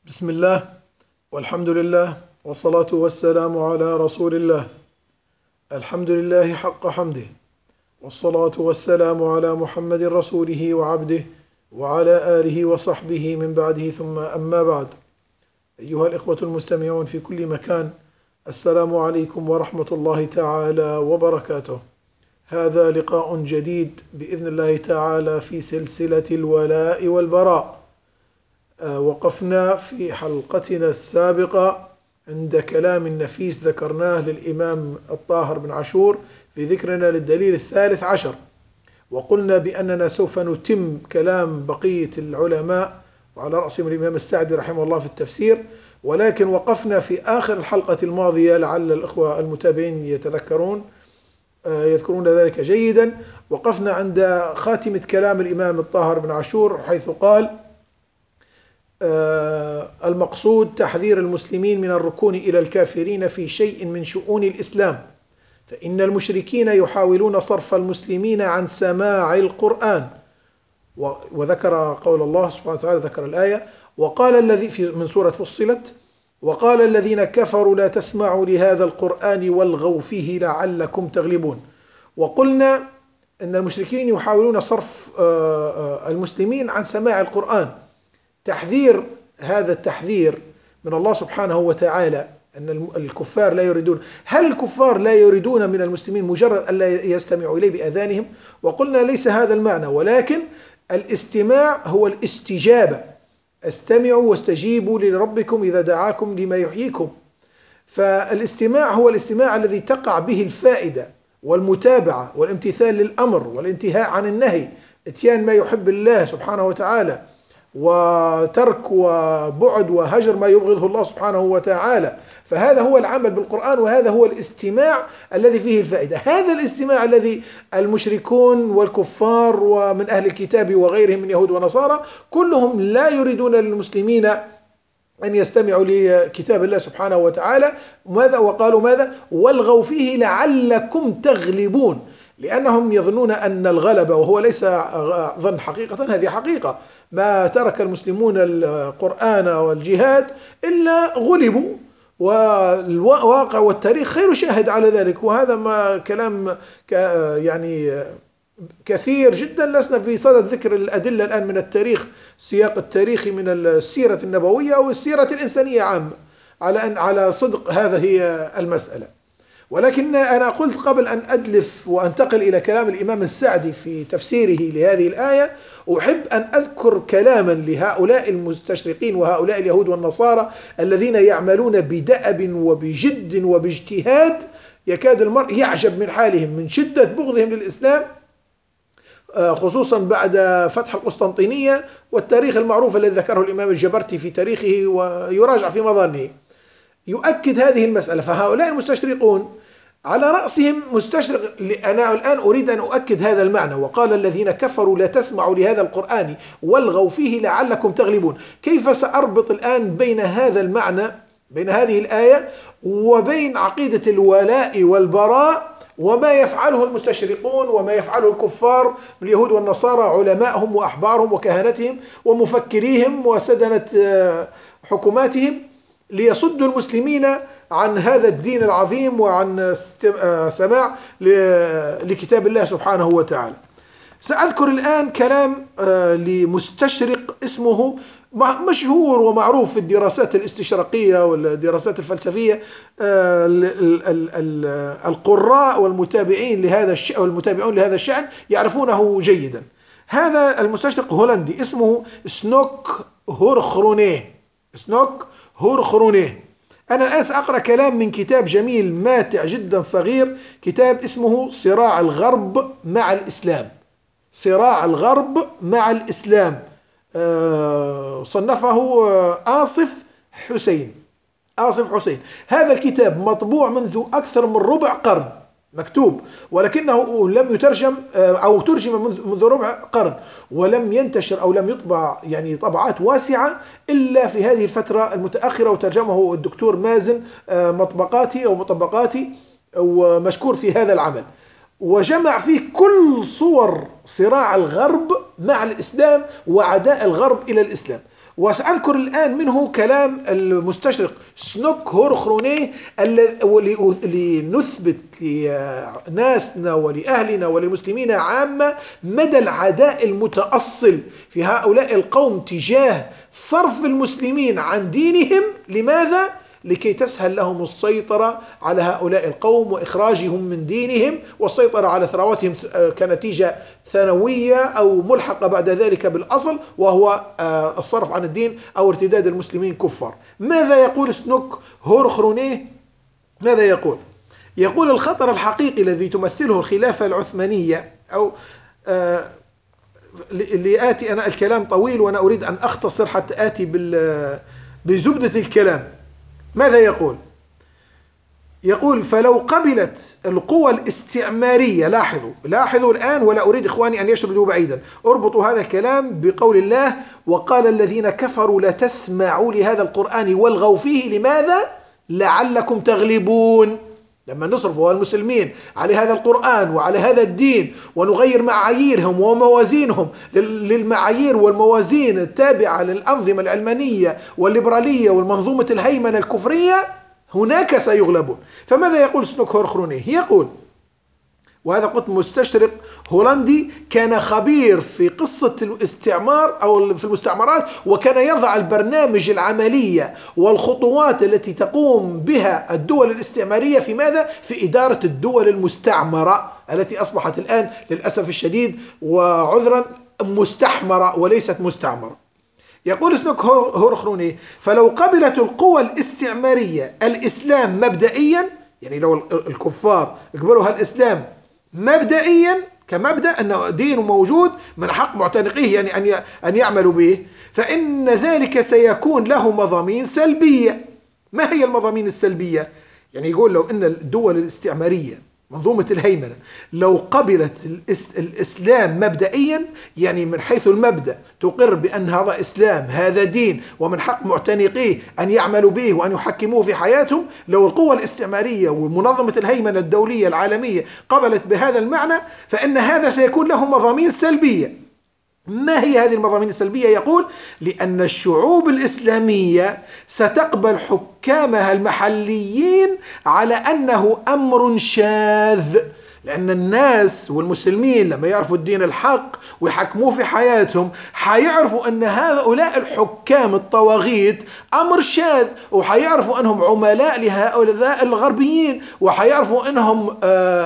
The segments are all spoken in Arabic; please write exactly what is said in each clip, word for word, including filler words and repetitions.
بسم الله والحمد لله والصلاة والسلام على رسول الله. الحمد لله حق حمده، والصلاة والسلام على محمد رسوله وعبده وعلى آله وصحبه من بعده، ثم أما بعد. أيها الإخوة المستمعون في كل مكان، السلام عليكم ورحمة الله تعالى وبركاته. هذا لقاء جديد بإذن الله تعالى في سلسلة الولاء والبراء. وقفنا في حلقتنا السابقة عند كلام نفيس ذكرناه للإمام الطاهر بن عاشور في ذكرنا للدليل الثالث عشر، وقلنا بأننا سوف نتم كلام بقية العلماء وعلى رأسهم الإمام السعدي رحمه الله في التفسير، ولكن وقفنا في آخر الحلقة الماضية، لعل الإخوة المتابعين يتذكرون يذكرون ذلك جيدا. وقفنا عند خاتمة كلام الإمام الطاهر بن عاشور حيث قال: المقصود تحذير المسلمين من الركون إلى الكافرين في شيء من شؤون الإسلام، فإن المشركين يحاولون صرف المسلمين عن سماع القرآن. وذكر قول الله سبحانه وتعالى، ذكر الآية: وقال الذي في من سورة فصلت: وقال الذين كفروا لا تسمعوا لهذا القرآن والغوا فيه لعلكم تغلبون. وقلنا أن المشركين يحاولون صرف المسلمين عن سماع القرآن. تحذير هذا التحذير من الله سبحانه وتعالى أن الكفار لا يريدون. هل الكفار لا يريدون من المسلمين مجرد أن لا يستمعوا إليه بأذانهم؟ وقلنا ليس هذا المعنى، ولكن الاستماع هو الاستجابة. استمعوا واستجيبوا لربكم إذا دعاكم لما يحييكم. فالاستماع هو الاستماع الذي تقع به الفائدة والمتابعة والامتثال للأمر والانتهاء عن النهي، اتيان ما يحب الله سبحانه وتعالى، وترك وبعد وهجر ما يبغضه الله سبحانه وتعالى. فهذا هو العمل بالقرآن، وهذا هو الاستماع الذي فيه الفائدة. هذا الاستماع الذي المشركون والكفار ومن أهل الكتاب وغيرهم من يهود ونصارى كلهم لا يريدون للمسلمين أن يستمعوا لكتاب الله سبحانه وتعالى. ماذا؟ وقالوا ماذا؟ والغوا فيه لعلكم تغلبون، لأنهم يظنون أن الغلبة، وهو ليس ظن حقيقة، هذه حقيقة، ما ترك المسلمون القرآن والجهاد إلا غلبوا، والواقع والتاريخ خير شاهد على ذلك. وهذا ما كلام يعني كثير جدا، لسنا في صدد ذكر الأدلة الآن من التاريخ، السياق التاريخي من السيرة النبوية والسيرة الإنسانية عامة، على أن على صدق هذا هي المسألة. ولكن أنا قلت قبل أن أدلف وأنتقل إلى كلام الإمام السعدي في تفسيره لهذه الآية، أحب أن أذكر كلاما لهؤلاء المستشرقين وهؤلاء اليهود والنصارى الذين يعملون بدأب وبجد وباجتهاد، يكاد المرء يعجب من حالهم من شدة بغضهم للإسلام، خصوصا بعد فتح القسطنطينية والتاريخ المعروف الذي ذكره الإمام الجبرتي في تاريخه ويراجع في مظانه يؤكد هذه المسألة. فهؤلاء المستشرقون على رأسهم مستشرق، أنا الآن أريد أن أؤكد هذا المعنى: وقال الذين كفروا لا تسمعوا لهذا القرآن والغوا فيه لعلكم تغلبون. كيف سأربط الآن بين هذا المعنى، بين هذه الآية، وبين عقيدة الولاء والبراء وما يفعله المستشرقون وما يفعله الكفار من اليهود والنصارى، علمائهم وأحبارهم وكهنتهم ومفكريهم وسدنة حكوماتهم، ليصدوا المسلمين عن هذا الدين العظيم وعن سماع لكتاب الله سبحانه وتعالى. سأذكر الآن كلام لمستشرق اسمه مشهور ومعروف في الدراسات الاستشراقية والدراسات الفلسفية، القراء والمتابعين لهذا الشأن والمتابعون لهذا الشأن يعرفونه جيدا. هذا المستشرق هولندي اسمه سنوك هورخرونيه. سنوك هورخرونيه. أنا الآن سأقرأ كلام من كتاب جميل ماتع جدا صغير، كتاب اسمه صراع الغرب مع الإسلام. صراع الغرب مع الإسلام، صنفه آصف حسين. آصف حسين. هذا الكتاب مطبوع منذ أكثر من ربع قرن مكتوب، ولكنه لم يترجم أو ترجم منذ ربع قرن، ولم ينتشر أو لم يطبع يعني طبعات واسعة إلا في هذه الفترة المتأخرة، وترجمه الدكتور مازن مطبقاتي أو مطبقاتي، ومشكور في هذا العمل. وجمع فيه كل صور صراع الغرب مع الإسلام وعداء الغرب إلى الإسلام. وسأذكر الآن منه كلام المستشرق سنوك هورخرونيه لنثبت لناسنا ولأهلنا وللمسلمين عامة مدى العداء المتأصل في هؤلاء القوم تجاه صرف المسلمين عن دينهم. لماذا؟ لكي تسهل لهم السيطرة على هؤلاء القوم وإخراجهم من دينهم والسيطرة على ثرواتهم كنتيجة ثانوية أو ملحقة بعد ذلك بالأصل، وهو الصرف عن الدين أو ارتداد المسلمين كفار. ماذا يقول سنوك هورخرونيه؟ ماذا يقول؟ يقول الخطر الحقيقي الذي تمثله الخلافة العثمانية أو آه لآتي أنا الكلام طويل وأنا أريد أن أختصر حتى آتي بزبدة الكلام. ماذا يقول؟ يقول فلو قبلت القوى الاستعمارية، لاحظوا لاحظوا الآن ولا أريد إخواني أن يشردوا بعيدا، اربطوا هذا الكلام بقول الله وقال الذين كفروا لا تسمعوا لهذا القرآن والغوا فيه لماذا؟ لعلكم تغلبون. لما نصرف المسلمين على هذا القرآن وعلى هذا الدين ونغير معاييرهم وموازينهم للمعايير والموازين التابعة للأنظمة العلمانية والليبرالية والمنظومة الهيمنة الكفرية، هناك سيغلبون. فماذا يقول سنوك هورخرونيه؟ يقول، وهذا قلت مستشرق هولندي كان خبير في قصة الاستعمار أو في المستعمرات، وكان يضع البرنامج العملية والخطوات التي تقوم بها الدول الاستعمارية في ماذا؟ في إدارة الدول المستعمرة التي أصبحت الآن للأسف الشديد وعذرا مستحمرة وليست مستعمرة. يقول سنوك هورخرونيه فلو قبلت القوى الاستعمارية الإسلام مبدئيا، يعني لو الكفار يقبلوا الإسلام مبدئيا كمبدأ أنه دين موجود من حق معتنقيه يعني أن أن يعملوا به، فإن ذلك سيكون له مضامين سلبية. ما هي المضامين السلبية؟ يعني يقول لو أن الدول الاستعمارية منظومة الهيمنة لو قبلت الإسلام مبدئيا، يعني من حيث المبدأ تقر بأن هذا إسلام هذا دين ومن حق معتنقيه أن يعملوا به وأن يحكموه في حياتهم، لو القوى الاستعمارية ومنظمة الهيمنة الدولية العالمية قبلت بهذا المعنى فإن هذا سيكون له مضامين سلبية. ما هي هذه المضامين السلبية؟ يقول لأن الشعوب الإسلامية ستقبل حكامها المحليين على أنه أمر شاذ، لأن الناس والمسلمين لما يعرفوا الدين الحق ويحكموه في حياتهم حيعرفوا أن هؤلاء الحكام الطواغيت أمر شاذ، وحيعرفوا أنهم عملاء لهؤلاء الغربيين، وحيعرفوا أنهم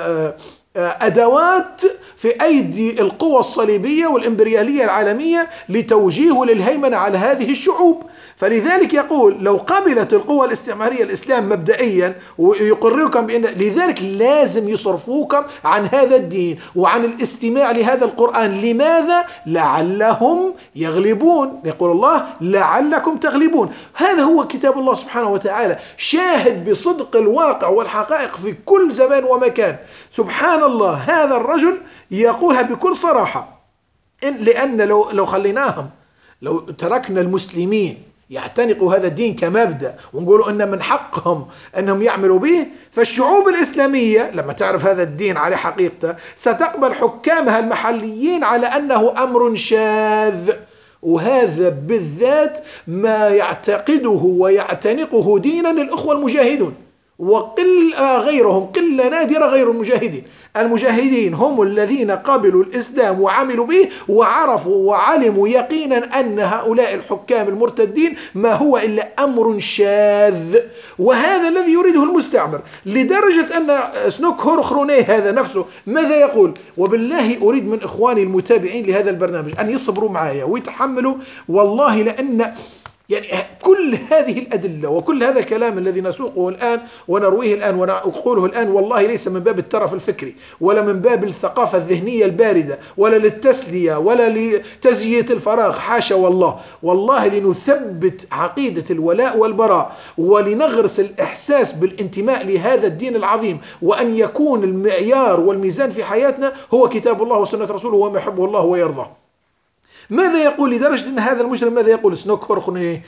أدوات في أيدي القوى الصليبية والإمبريالية العالمية لتوجيه للهيمنة على هذه الشعوب. فلذلك يقول لو قبلت القوى الاستعمارية الإسلام مبدئيا ويقرركم بأن لذلك لازم يصرفوكم عن هذا الدين وعن الاستماع لهذا القرآن. لماذا؟ لعلهم يغلبون. يقول الله لعلكم تغلبون. هذا هو كتاب الله سبحانه وتعالى، شاهد بصدق الواقع والحقائق في كل زمان ومكان. سبحان الله، هذا الرجل يقولها بكل صراحة، إن لأن لو لو خليناهم لو تركنا المسلمين يعتنقوا هذا الدين كمبدأ ونقولوا أن من حقهم أنهم يعملوا به، فالشعوب الإسلامية لما تعرف هذا الدين على حقيقته ستقبل حكامها المحليين على أنه أمر شاذ. وهذا بالذات ما يعتقده ويعتنقه دينا الأخوة المجاهدون، وقل غيرهم قلة نادرة غير المجاهدين. المجاهدين هم الذين قبلوا الإسلام وعملوا به وعرفوا وعلموا يقينا أن هؤلاء الحكام المرتدين ما هو إلا أمر شاذ، وهذا الذي يريده المستعمر. لدرجة أن سنوك هورخرونيه هذا نفسه ماذا يقول؟ وبالله أريد من إخواني المتابعين لهذا البرنامج أن يصبروا معايا ويتحملوا، والله لأن يعني كل هذه الأدلة وكل هذا الكلام الذي نسوقه الآن ونرويه الآن ونقوله الآن والله ليس من باب الترف الفكري ولا من باب الثقافة الذهنية الباردة ولا للتسلية ولا لتزيية الفراغ، حاشا والله. والله لنثبت عقيدة الولاء والبراء ولنغرس الإحساس بالانتماء لهذا الدين العظيم، وأن يكون المعيار والميزان في حياتنا هو كتاب الله وسنة رسوله وما يحبه الله ويرضاه. ماذا يقول؟ لدرجة أن هذا المجرم ماذا يقول سنوك هورخرونيه؟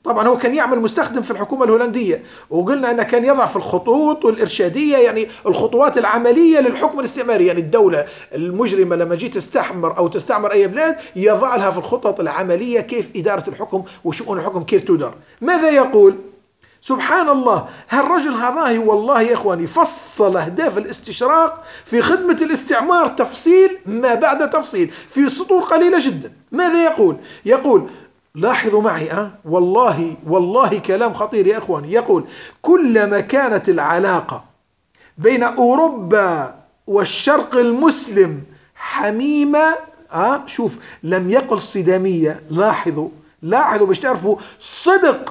طبعا هو كان يعمل مستخدم في الحكومة الهولندية، وقلنا أنه كان يضع في الخطوط والإرشادية يعني الخطوات العملية للحكم الاستعماري. يعني الدولة المجرمة لما جيت تستحمر أو تستعمر أي بلاد يضع لها في الخطط العملية كيف إدارة الحكم وشؤون الحكم كيف تدار. ماذا يقول؟ سبحان الله، هالرجل هذا والله يا إخواني فصل أهداف الاستشراق في خدمة الاستعمار تفصيل ما بعد تفصيل في سطور قليلة جدا. ماذا يقول؟ يقول لاحظوا معي أه؟ والله والله كلام خطير يا إخواني. يقول كلما كانت العلاقة بين أوروبا والشرق المسلم حميمة أه؟ شوف، لم يقل صدامية. لاحظوا لاحظوا باش تعرفوا صدق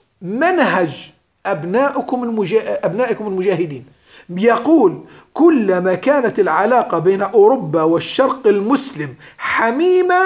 منهج أبنائكم المجا... أبنائكم المجاهدين. يقول كلما كانت العلاقة بين أوروبا والشرق المسلم حميمة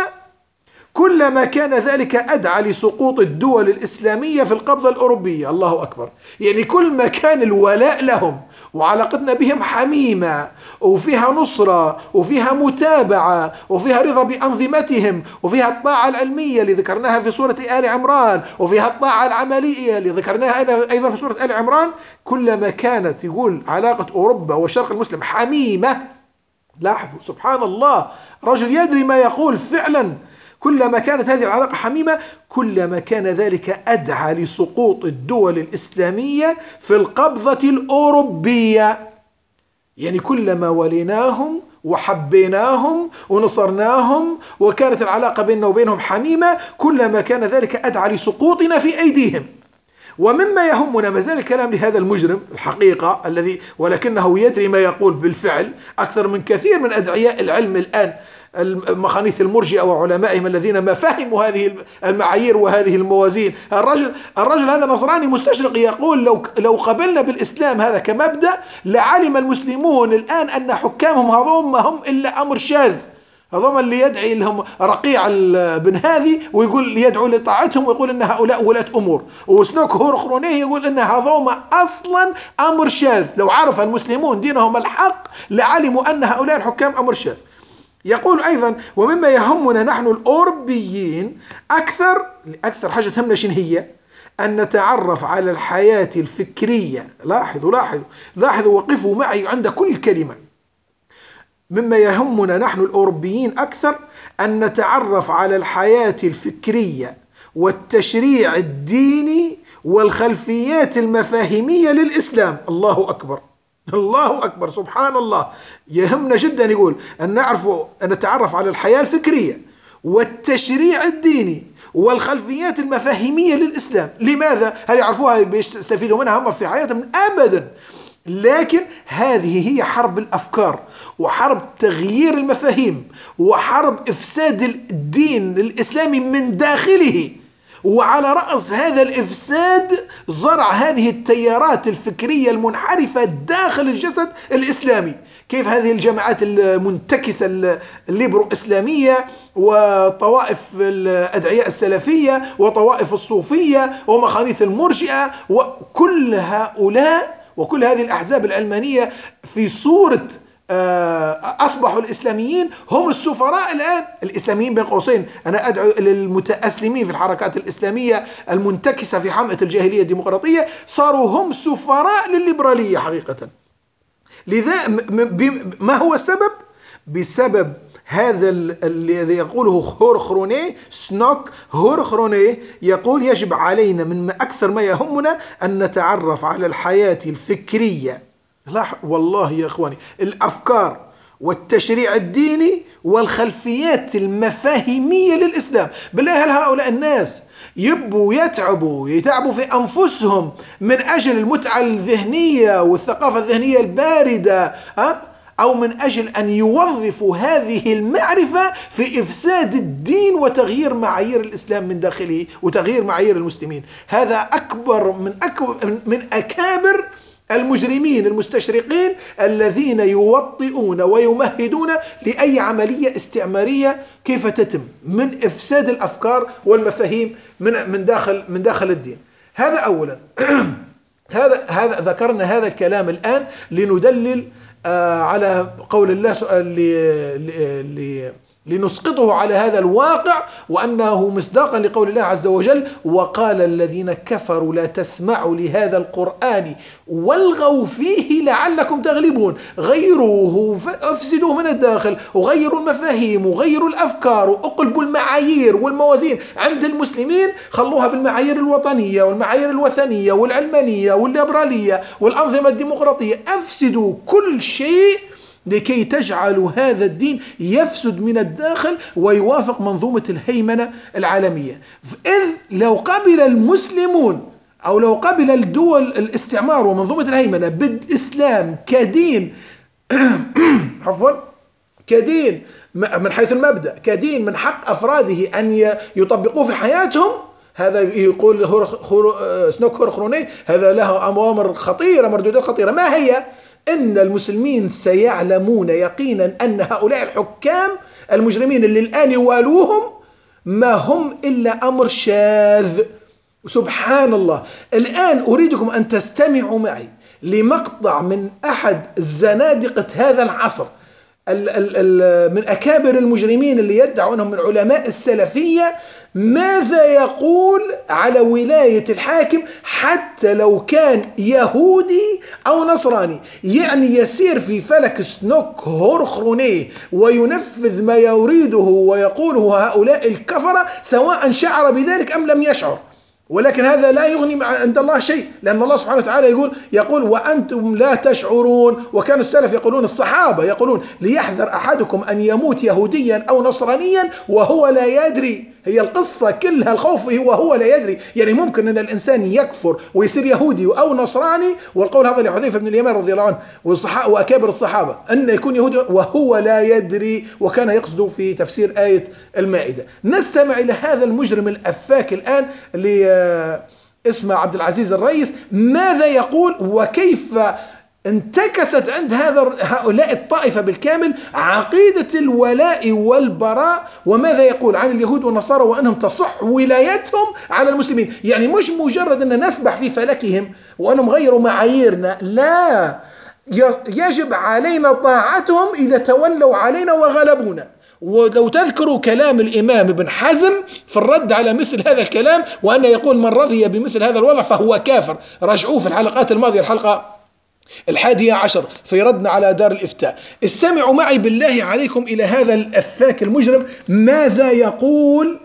كلما كان ذلك أدعى لسقوط الدول الإسلامية في القبضة الأوروبية. الله أكبر. يعني كل ما كان الولاء لهم وعلاقتنا بهم حميمة وفيها نصرة وفيها متابعة وفيها رضا بأنظمتهم وفيها الطاعة العلمية اللي ذكرناها في سورة آل عمران وفيها الطاعة العملية اللي ذكرناها أيضا في سورة آل عمران، كلما كانت يقول علاقة أوروبا والشرق المسلم حميمة. لاحظوا سبحان الله، رجل يدري ما يقول فعلا. كلما كانت هذه العلاقة حميمة كلما كان ذلك أدعى لسقوط الدول الإسلامية في القبضة الأوروبية. يعني كلما وليناهم وحبيناهم ونصرناهم وكانت العلاقة بيننا وبينهم حميمة كلما كان ذلك أدعى لسقوطنا في أيديهم. ومما يهمنا ما زال الكلام لهذا المجرم الحقيقة الذي ولكنه يدري ما يقول بالفعل أكثر من كثير من أدعياء العلم الآن، المخانيث المرجئة وعلمائهم الذين ما فهموا هذه المعايير وهذه الموازين. الرجل الرجل هذا نصراني مستشرق يقول لو لو قبلنا بالإسلام هذا كمبدأ لعلم المسلمون الآن أن حكامهم هذوم ما هم إلا أمر شاذ. هذوم اللي يدعي لهم رقيع بن هذه ويقول يدعو لطاعتهم ويقول أن هؤلاء ولاة أمور، وسنوك هور خرونيه يقول أن هذوم أصلا أمر شاذ. لو عرف المسلمون دينهم الحق لعلموا أن هؤلاء الحكام أمر شاذ. يقول أيضا ومما يهمنا نحن الأوروبيين أكثر أكثر حاجة تهمنا شنو هي؟ أن نتعرف على الحياة الفكرية. لاحظوا لاحظوا لاحظوا وقفوا معي عند كل كلمة. مما يهمنا نحن الأوروبيين أكثر أن نتعرف على الحياة الفكرية والتشريع الديني والخلفيات المفاهيمية للإسلام. الله أكبر الله أكبر سبحان الله. يهمنا جدا يقول أن نعرف أن نتعرف على الحياة الفكرية والتشريع الديني والخلفيات المفاهيمية للإسلام. لماذا؟ هل يعرفوها بيستفيدوا منها هم في حياتهم؟ أبدا. لكن هذه هي حرب الأفكار وحرب تغيير المفاهيم وحرب إفساد الدين الإسلامي من داخله. وعلى رأس هذا الإفساد زرع هذه التيارات الفكرية المنحرفة داخل الجسد الإسلامي. كيف هذه الجماعات المنتكسة الليبرو إسلامية وطوائف الأدعياء السلفية وطوائف الصوفية ومخانيث المرجئة وكل هؤلاء وكل هذه الأحزاب العلمانية في صورة أصبحوا الإسلاميين هم السفراء الآن. الإسلاميين بين قوسين أنا أدعو للمتأسلمين في الحركات الإسلامية المنتكسة في حمأة الجاهلية الديمقراطية صاروا هم سفراء للليبرالية حقيقة. لذا ما هو السبب؟ بسبب هذا الذي يقوله هور خرونيه سنوك هور خرونيه يقول يجب علينا من أكثر ما يهمنا أن نتعرف على الحياة الفكرية. لا والله يا إخواني الأفكار والتشريع الديني والخلفيات المفاهيمية للإسلام. بالله هل هؤلاء الناس يبوا يتعبوا يتعبوا في أنفسهم من أجل المتعة الذهنية والثقافة الذهنية الباردة ها؟ أو من أجل أن يوظفوا هذه المعرفة في إفساد الدين وتغيير معايير الإسلام من داخله وتغيير معايير المسلمين؟ هذا أكبر من أكبر من أكابر المجرمين المستشرقين الذين يوطئون ويمهدون لأي عملية استعمارية كيف تتم من إفساد الأفكار والمفاهيم من من داخل من داخل الدين. هذا أولا. هذا هذا ذكرنا هذا الكلام الآن لندلل آه على قول الله لنسقطه على هذا الواقع، وأنه مصداقا لقول الله عز وجل: وقال الذين كفروا لا تسمعوا لهذا القرآن والغوا فيه لعلكم تغلبون. غيروه، افسدوه من الداخل، وغيروا المفاهيم وغيروا الأفكار وأقلبوا المعايير والموازين عند المسلمين، خلوها بالمعايير الوطنية والمعايير الوثنية والعلمانية والليبرالية والأنظمة الديمقراطية. أفسدوا كل شيء لكي تجعلوا هذا الدين يفسد من الداخل ويوافق منظومة الهيمنة العالمية. إذ لو قبل المسلمون أو لو قبل الدول الاستعمار ومنظومة الهيمنة بالإسلام كدين عفوا كدين من حيث المبدأ، كدين من حق أفراده أن يطبقوه في حياتهم، هذا يقول سنوك هورخروني هذا له أوامر خطيرة، مردودات خطيرة. ما هي؟ إن المسلمين سيعلمون يقينا أن هؤلاء الحكام المجرمين اللي الآن يوالوهم ما هم إلا أمر شاذ. سبحان الله. الآن أريدكم أن تستمعوا معي لمقطع من أحد الزنادقة هذا العصر، ال ال ال من أكابر المجرمين اللي يدعوا أنهم من علماء السلفية، ماذا يقول على ولاية الحاكم حتى لو كان يهودي أو نصراني، يعني يسير في فلك سنوك هورخروني وينفذ ما يريده ويقوله هؤلاء الكفرة سواء شعر بذلك أم لم يشعر. ولكن هذا لا يغني عند الله شيء، لأن الله سبحانه وتعالى يقول يقول وأنتم لا تشعرون. وكان السلف يقولون، الصحابة يقولون: ليحذر أحدكم أن يموت يهوديا أو نصرانيا وهو لا يدري. هي القصة كلها الخوف وهو لا يدري، يعني ممكن أن الإنسان يكفر ويصير يهودي أو نصراني، والقول هذا لحذيفة بن اليمان رضي الله عنه وأكابر الصحابة، أن يكون يهودي وهو لا يدري، وكان يقصد في تفسير آية المائدة. نستمع إلى هذا المجرم الأفاك الآن اللي اسمه عبد العزيز الرئيس، ماذا يقول وكيف انتكست عند هذا هؤلاء الطائفة بالكامل عقيدة الولاء والبراء، وماذا يقول عن اليهود والنصارى وأنهم تصح ولايتهم على المسلمين. يعني مش مجرد أن نسبح في فلكهم وأنهم غيروا معاييرنا، لا، يجب علينا طاعتهم إذا تولوا علينا وغلبونا. ولو تذكروا كلام الإمام ابن حزم في الرد على مثل هذا الكلام، وأن يقول من رضي بمثل هذا الوضع فهو كافر، راجعوه في الحلقات الماضية، الحلقة الحادية عشر في ردنا على دار الإفتاء. استمعوا معي بالله عليكم إلى هذا الأفاك المجرم ماذا يقول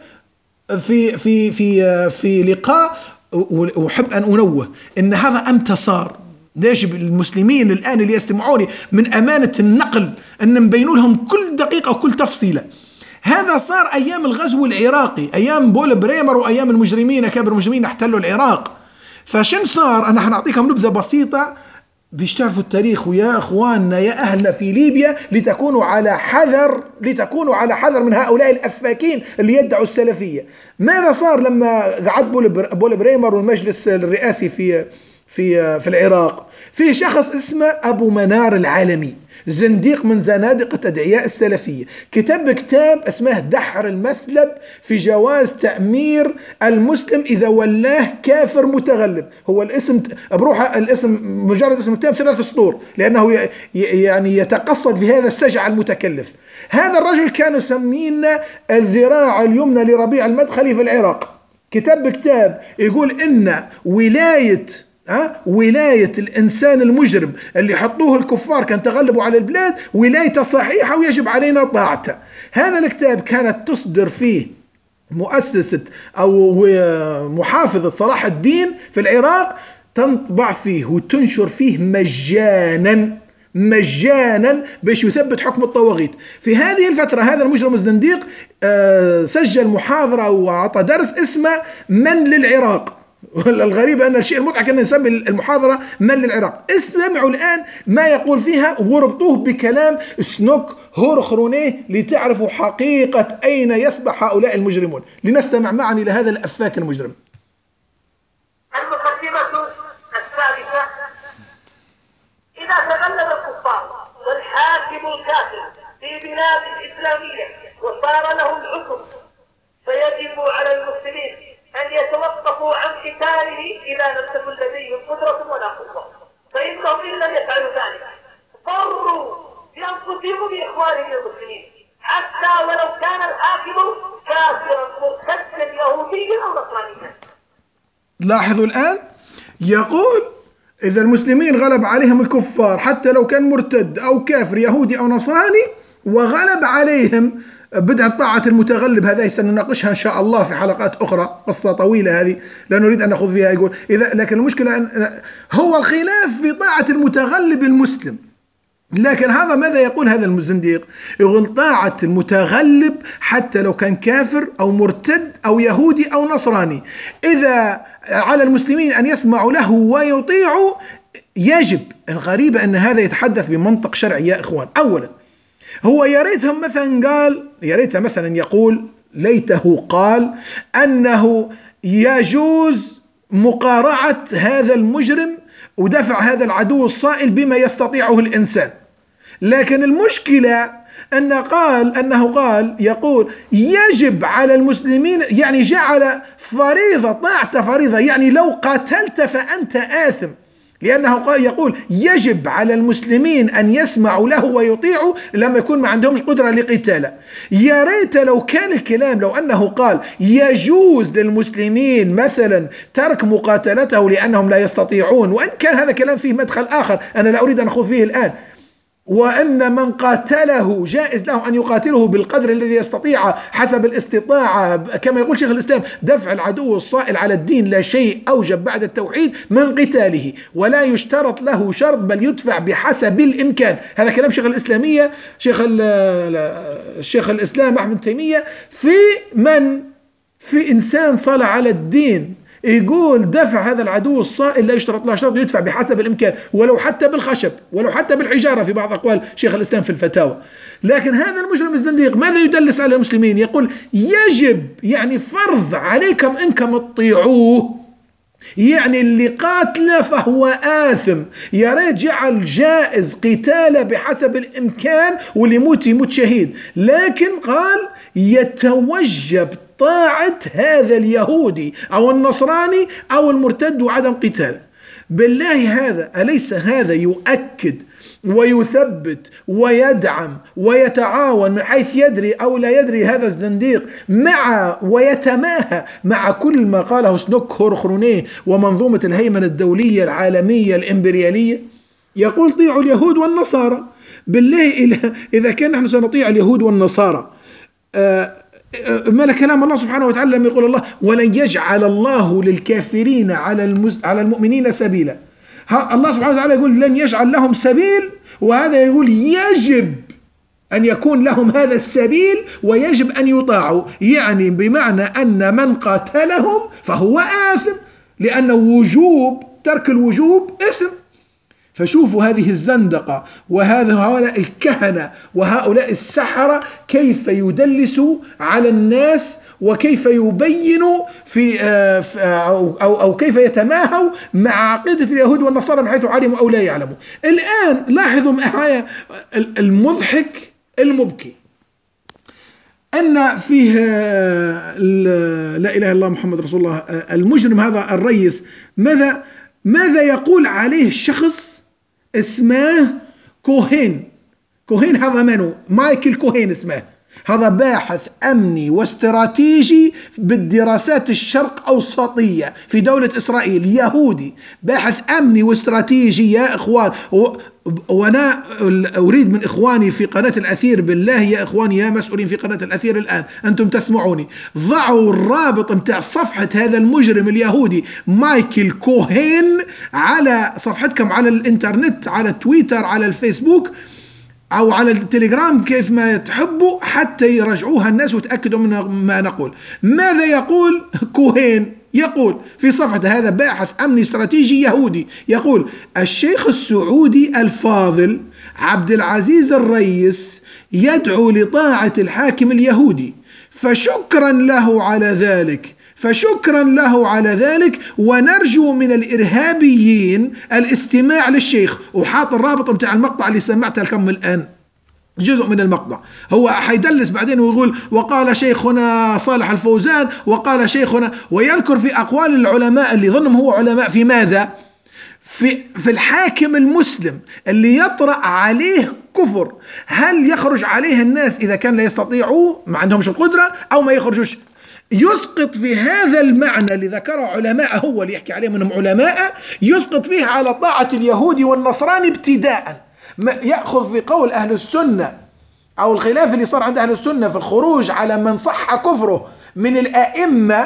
في في في في لقاء. وأحب أن أنوه إن هذا أمتى صار، يجب المسلمين الآن اللي يستمعوني من أمانة النقل أن نبين لهم كل دقيقة وكل تفصيلة. هذا صار أيام الغزو العراقي، أيام بول بريمر وأيام المجرمين أكابر المجرمين احتلوا العراق. فشن صار؟ أنا حنعطيكم نبذة بسيطة باش تعرفوا التاريخ، ويا اخواننا يا اهلنا في ليبيا لتكونوا على حذر، لتكونوا على حذر من هؤلاء الافاكين اللي يدعوا السلفيه. ماذا صار لما قعد بول بريمر والمجلس الرئاسي في في في العراق؟ في شخص اسمه ابو منار العالمي، زنديق من زنادقة أدعياء السلفية، كتب كتاب اسمه دحر المثلب في جواز تأمير المسلم إذا ولاه كافر متغلب. هو الاسم بروحه، الاسم مجرد اسم الكتاب ثلاث سطور، لأنه يعني يتقصد في هذا السجع المتكلف. هذا الرجل كانوا يسمينا الذراع اليمنى لربيع المدخلي في العراق. كتب كتاب يقول إن ولاية أه؟ ولاية الإنسان المجرم اللي حطوه الكفار كان تغلبوا على البلاد ولايته صحيحة ويجب علينا طاعته. هذا الكتاب كانت تصدر فيه مؤسسة أو محافظة صلاح الدين في العراق، تنطبع فيه وتنشر فيه مجانا مجانا باش يثبت حكم الطواغيت. في هذه الفترة هذا المجرم الزنديق آه سجل محاضرة وعطى درس اسمه من للعراق. الغريب أن الشيء المضحك أن نسمي المحاضرة من للعراق. اسمعوا الآن ما يقول فيها وربطوه بكلام سنوك هورخروني لتعرفوا حقيقة أين يسبح هؤلاء المجرمون. لنستمع معا إلى هذا الأفاك المجرم. المقدمة الثالثة: إذا تغلب الكفار والحاكم الكافر في بلاد إسلامية وصار له الحكم، فيجب على المسلمين أن يتوقفوا عن قتاله إذا لم تكن لديهم قدرة ولا قوة، فإنهم إن لم يفعلوا ذلك ضروا بأنفسهم وبإخوانهم المسلمين حتى ولو لاحظوا الآن، يقول إذا المسلمين غلب عليهم الكفار حتى لو كان مرتد أو كافر يهودي أو نصراني وغلب عليهم بدعة طاعة المتغلب، هذا سنناقشها إن شاء الله في حلقات أخرى، قصة طويلة هذه لا نريد أن نأخذ فيها. يقول إذا لكن المشكلة أن هو الخلاف في طاعة المتغلب المسلم، لكن هذا ماذا يقول هذا الزنديق؟ يقول طاعة المتغلب حتى لو كان كافر أو مرتد أو يهودي أو نصراني، إذا على المسلمين أن يسمعوا له ويطيعوا يجب. الغريبة أن هذا يتحدث بمنطق شرعي يا إخوان. أولا هو يا ريتهم مثلا قال، يا ريته مثلا يقول، ليته قال أنه يجوز مقارعة هذا المجرم ودفع هذا العدو الصائل بما يستطيعه الإنسان. لكن المشكلة أن قال أنه قال يقول يجب على المسلمين، يعني جعل فريضة، طاعة فريضة، يعني لو قاتلت فأنت آثم، لأنه قال يقول يجب على المسلمين أن يسمعوا له ويطيعوا لما يكون ما عندهمش قدرة لقتاله. يا ريت لو كان الكلام، لو أنه قال يجوز للمسلمين مثلا ترك مقاتلته لأنهم لا يستطيعون، وإن كان هذا كلام فيه مدخل آخر أنا لا أريد أن أخوض فيه الآن، وأن من قاتله جائز له أن يقاتله بالقدر الذي يستطيع حسب الاستطاعة، كما يقول شيخ الإسلام دفع العدو الصائل على الدين لا شيء أوجب بعد التوحيد من قتاله، ولا يشترط له شرط بل يدفع بحسب الإمكان. هذا كلام شيخ الإسلامية شيخ الشيخ الإسلام أحمد تيمية في من في إنسان صلى على الدين، يقول دفع هذا العدو الصائل لا يشترط له شرط، يدفع بحسب الإمكان، ولو حتى بالخشب ولو حتى بالحجارة في بعض أقوال شيخ الإسلام في الفتاوى. لكن هذا المجرم الزنديق ماذا يدلس على المسلمين؟ يقول يجب، يعني فرض عليكم إنكم تطيعوه، يعني اللي قاتله فهو آثم. يا ريت جعل جائز قتاله بحسب الإمكان، واللي يموت يموت شهيد، لكن قال يتوجب طاعة هذا اليهودي أو النصراني أو المرتد وعدم قتاله. بالله هذا أليس هذا يؤكد ويثبت ويدعم ويتعاون من حيث يدري أو لا يدري هذا الزنديق مع ويتماهى مع كل ما قاله سنوك هورخرونيه ومنظومة الهيمنة الدولية العالمية الإمبريالية؟ يقول طيعوا اليهود والنصارى. بالله إذا كان نحن سنطيع اليهود والنصارى، آه ما كلام الله سبحانه وتعالى لما يقول الله ولن يجعل الله للكافرين على المز... على المؤمنين سبيلا. الله سبحانه وتعالى يقول لن يجعل لهم سبيل، وهذا يقول يجب أن يكون لهم هذا السبيل ويجب أن يطاعوا، يعني بمعنى أن من قاتلهم فهو آثم، لأن وجوب ترك الوجوب إثم. فشوفوا هذه الزندقة وهؤلاء الكهنة وهؤلاء السحرة كيف يدلسوا على الناس، وكيف يبينوا في أو, أو, أو كيف يتماهوا مع عقيدة اليهود والنصارى من حيث علموا أو لا يعلموا. الآن لاحظوا معايا المضحك المبكي أن فيه لا إله إلا الله محمد رسول الله، المجرم هذا الرئيس ماذا ماذا يقول عليه الشخص اسمه كوهين. كوهين هذا منو؟ مايكل كوهين اسمه، هذا باحث أمني واستراتيجي بالدراسات الشرق أوسطية في دولة إسرائيل، يهودي باحث أمني واستراتيجي يا إخوان. وأنا أريد من إخواني في قناة الأثير، بالله يا إخواني يا مسؤولين في قناة الأثير الآن أنتم تسمعوني، ضعوا الرابط متاع صفحة هذا المجرم اليهودي مايكل كوهين على صفحتكم على الإنترنت، على تويتر، على الفيسبوك أو على التليجرام، كيف ما تحبوا، حتى يرجعوها الناس وتأكدوا من ما نقول. ماذا يقول كوهين؟ يقول في صفحة هذا باحث أمني استراتيجي يهودي، يقول الشيخ السعودي الفاضل عبد العزيز الرئيس يدعو لطاعة الحاكم اليهودي، فشكرا له على ذلك فشكرا له على ذلك ونرجو من الإرهابيين الاستماع للشيخ. وحاط الرابط متاع المقطع اللي سمعته لكم الآن، جزء من المقطع. هو حيدلس بعدين ويقول وقال شيخنا صالح الفوزان وقال شيخنا، ويذكر في أقوال العلماء اللي ظنهم هو علماء في ماذا؟ في, في الحاكم المسلم اللي يطرأ عليه كفر، هل يخرج عليه الناس إذا كان لا يستطيعوا ما عندهمش القدرة أو ما يخرجوش؟ يسقط في هذا المعنى اللي ذكره علماء، هو اللي يحكي عليه منهم علماء، يسقط فيه على طاعة اليهودي والنصراني ابتداء. يأخذ في قول أهل السنة أو الخلاف اللي صار عند أهل السنة في الخروج على من صح كفره من الأئمة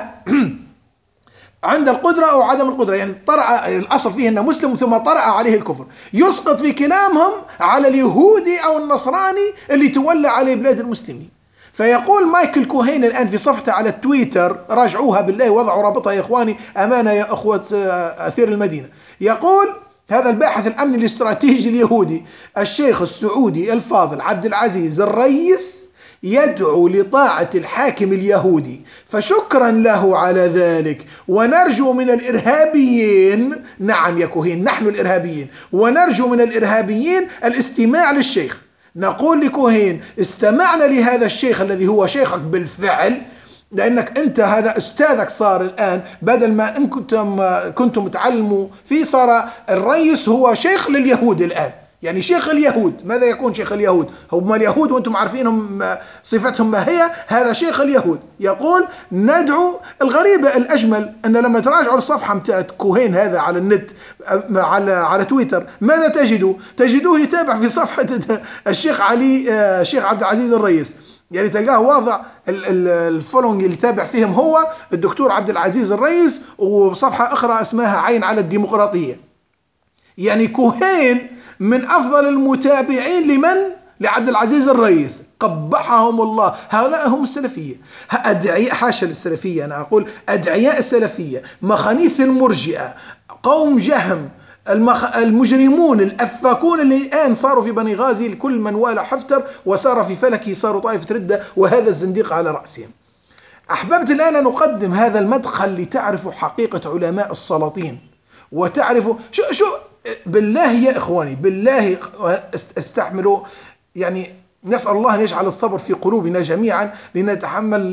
عند القدرة أو عدم القدرة، يعني طرأ الأصل فيه أنه مسلم ثم طرأ عليه الكفر، يسقط في كلامهم على اليهودي أو النصراني اللي تولى عليه بلاد المسلمين. فيقول مايكل كوهين الآن في صفحته على التويتر، راجعوها بالله، وضعوا رابطها يا إخواني، أمانة يا أخوة أثير المدينة. يقول هذا الباحث الأمني الاستراتيجي اليهودي الشيخ السعودي الفاضل عبد العزيز الريس يدعو لطاعة الحاكم اليهودي، فشكرا له على ذلك، ونرجو من الإرهابيين، نعم يا كوهين نحن الإرهابيين، ونرجو من الإرهابيين الاستماع للشيخ. نقول لكوهين استمعنا لهذا الشيخ الذي هو شيخك بالفعل، لأنك أنت هذا أستاذك صار الآن، بدل ما إن كنتم كنتم تعلموا فيه صار الرئيس هو شيخ لليهود الآن، يعني شيخ اليهود. ماذا يكون شيخ اليهود؟ هم اليهود وأنتم عارفينهم صفتهم ما هي، هذا شيخ اليهود. يقول ندعو. الغريبة الأجمل أن لما تراجعوا الصفحة متاعت كوهين هذا على النت على على تويتر، ماذا تجدوا؟ تجدوه يتابع في صفحة الشيخ علي الشيخ عبد العزيز الريس، يعني تلقاه واضع الفولونج اللي تابع فيهم هو الدكتور عبد العزيز الريس، وصفحة أخرى اسمها عين على الديمقراطية. يعني كوهين من أفضل المتابعين لمن؟ لعبد العزيز الريس، قبحهم الله. هؤلاء هم السلفية، أدعياء، حاشا للسلفية، أنا أقول أدعياء السلفية، مخانيث المرجئة، قوم جهم، المخ... المجرمون الأفاكون اللي الآن صاروا في بني غازي، كل من والى حفتر وسار في فلكه صاروا طائفة ردة، وهذا الزنديق على رأسهم. أحببت الآن أن أقدم هذا المدخل لتعرفوا حقيقة علماء السلاطين، وتعرفوا شو شو بالله يا إخواني، بالله استحملوا، يعني نسأل الله أن يجعل الصبر في قلوبنا جميعا لنتحمل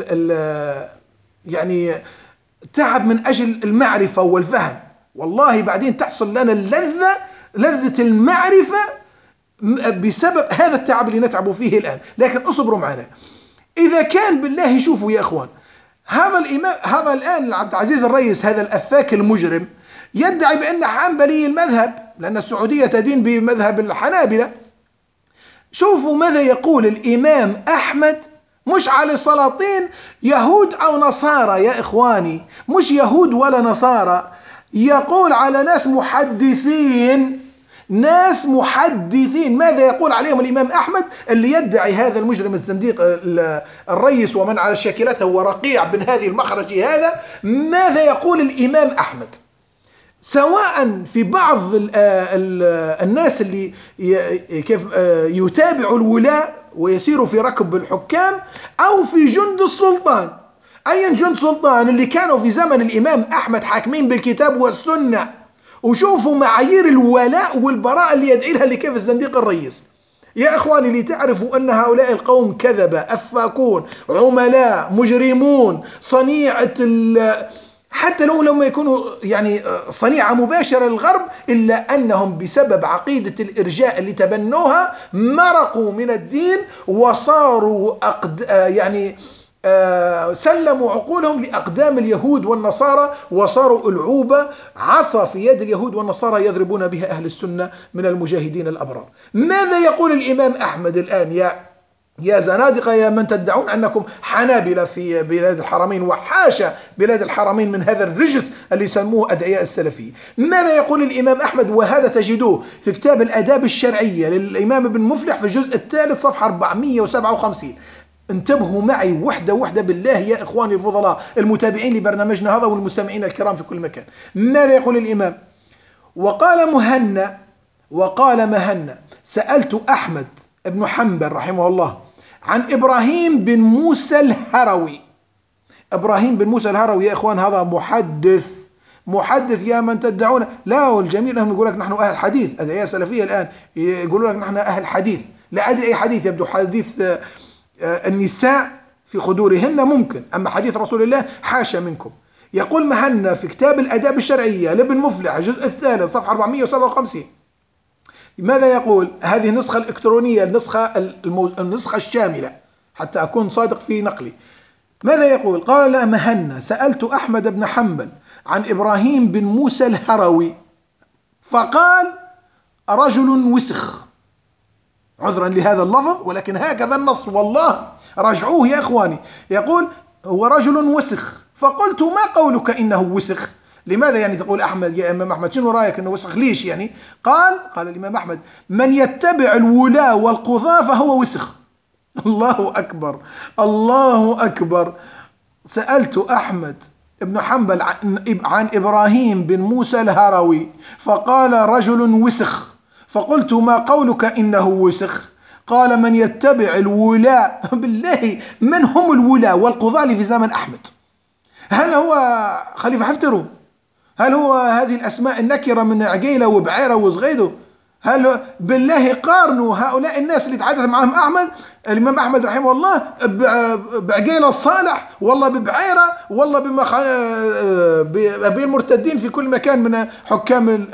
يعني تعب من أجل المعرفة والفهم. والله بعدين تحصل لنا اللذة، لذة المعرفة بسبب هذا التعب اللي نتعبوا فيه الآن. لكن اصبروا معنا. إذا كان بالله، شوفوا يا إخوان، هذا الإمام هذا الآن عبد العزيز الريس، هذا الأفاك المجرم، يدعي بأن حنبلي المذهب، لأن السعودية تدين بمذهب الحنابلة. شوفوا ماذا يقول الإمام أحمد، مش على السلاطين يهود أو نصارى يا إخواني، مش يهود ولا نصارى، يقول على ناس محدثين، ناس محدثين. ماذا يقول عليهم الإمام أحمد اللي يدعي هذا المجرم الزنديق الريس ومن على شاكلته ورقيع بن هذه المخرج هذا؟ ماذا يقول الإمام أحمد؟ سواء في بعض ال ال الناس اللي كيف يتابعوا الولاة ويسيروا في ركب الحكام، أو في جند السلطان. أي جند سلطان اللي كانوا في زمن الإمام أحمد حاكمين بالكتاب والسنة، وشوفوا معايير الولاء والبراء اللي يدعي لها اللي كيف الزنديق الرئيس. يا إخواني لتعرفوا أن هؤلاء القوم كذبة، أفاكون، عملاء، مجرمون، صنيعة حتى لو لما يكونوا يعني صنيعة مباشرة للغرب، إلا أنهم بسبب عقيدة الإرجاء اللي تبنوها مرقوا من الدين وصاروا أقد يعني آه سلموا عقولهم لأقدام اليهود والنصارى، وصاروا ألعوبة عصا في يد اليهود والنصارى يضربون بها أهل السنة من المجاهدين الأبرار. ماذا يقول الإمام أحمد الآن يا يا زنادقة، يا من تدعون أنكم حنابلة في بلاد الحرمين، وحاشا بلاد الحرمين من هذا الرجس اللي يسموه أدعياء السلفية؟ ماذا يقول الإمام أحمد؟ وهذا تجدوه في كتاب الآداب الشرعية للإمام ابن مفلح في الجزء الثالث صفحة أربعمئة وسبعة وخمسين. انتبهوا معي وحدة وحدة بالله يا إخواني الفضلاء المتابعين لبرنامجنا هذا والمستمعين الكرام في كل مكان. ماذا يقول الإمام؟ وقال مهنا وقال مهنا سألت أحمد ابن حنبل رحمه الله عن إبراهيم بن موسى الهروي. إبراهيم بن موسى الهروي يا إخوان هذا محدث، محدث يا من تدعون. لا، والجميل أنهم يقول لك نحن أهل حديث. أدعياء سلفية الآن يقولوا لك نحن أهل حديث. لا أدري أي حديث، يبدو حديث النساء في خدورهن ممكن، أما حديث رسول الله حاشا منكم. يقول مهنا في كتاب الآداب الشرعية لابن مفلح الجزء الثالث صفحة أربعمئة وسبعة وخمسين. ماذا يقول؟ هذه النسخة الإلكترونية، النسخة الموز... النسخة الشاملة حتى أكون صادق في نقلي. ماذا يقول؟ قال لا مهنا سألت أحمد بن حنبل عن إبراهيم بن موسى الهروي فقال رجل وسخ، عذرا لهذا اللفظ ولكن هكذا النص والله راجعوه يا إخواني. يقول هو رجل وسخ، فقلت ما قولك إنه وسخ؟ لماذا يعني تقول أحمد يا إمام أحمد؟ شنو رأيك إنه وسخ؟ ليش يعني؟ قال قال الإمام أحمد من يتبع الولاة والقضاة فهو وسخ. الله أكبر الله أكبر. سألت أحمد ابن حنبل عن إبراهيم بن موسى الهروي فقال رجل وسخ، فقلت ما قولك إنه وسخ؟ قال من يتبع الولاة. بالله من هم الولاة والقضاة في زمن أحمد؟ هل هو خليفة حفترو؟ هل هو هذه الأسماء النكرة من عقيلة وبعيرة وزغيدو؟ هل بالله قارنوا هؤلاء الناس اللي تحدث معهم أحمد الإمام أحمد رحمه الله بعقيلة الصالح والله ببعيرة والله بالمرتدين في كل مكان من حكام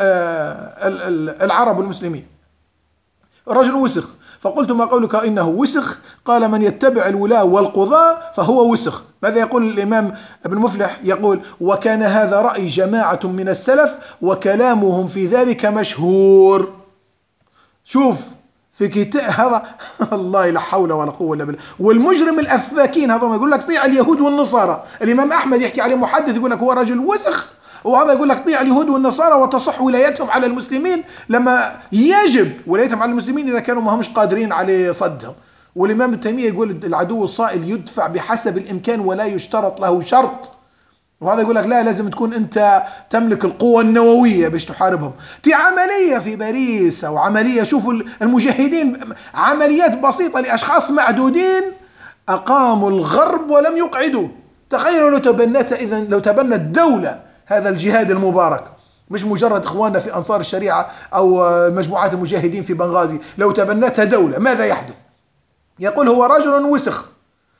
العرب والمسلمين. رجل وسخ، فقلت ما قولك إنه وسخ؟ قال من يتبع الولاة والقضاة فهو وسخ. ماذا يقول الإمام ابن مفلح؟ يقول وكان هذا رأي جماعة من السلف وكلامهم في ذلك مشهور. شوف في كتاب هذا الله لا حول ولا قوة إلا بالله. والمجرم الأفاكين هذا يقول لك طيع اليهود والنصارى. الإمام أحمد يحكي عليه محدث يقول لك هو رجل وسخ، وهذا يقول لك طيع اليهود والنصارى وتصح ولايتهم على المسلمين، لما يجب ولايتهم على المسلمين إذا كانوا ما همش قادرين على صدهم. والإمام ابن تيمية يقول العدو الصائل يدفع بحسب الإمكان ولا يشترط له شرط، وهذا يقول لك لا لازم تكون أنت تملك القوة النووية باش تحاربهم. تي عملية في باريس أو عملية، شوفوا المجاهدين عمليات بسيطة لأشخاص معدودين أقاموا الغرب ولم يقعدوا. تخيلوا لو تبنت إذن لو تبنت دولة هذا الجهاد المبارك، مش مجرد إخواننا في أنصار الشريعة أو مجموعات المجاهدين في بنغازي، لو تبنتها دولة ماذا يحدث؟ يقول هو رجل وسخ.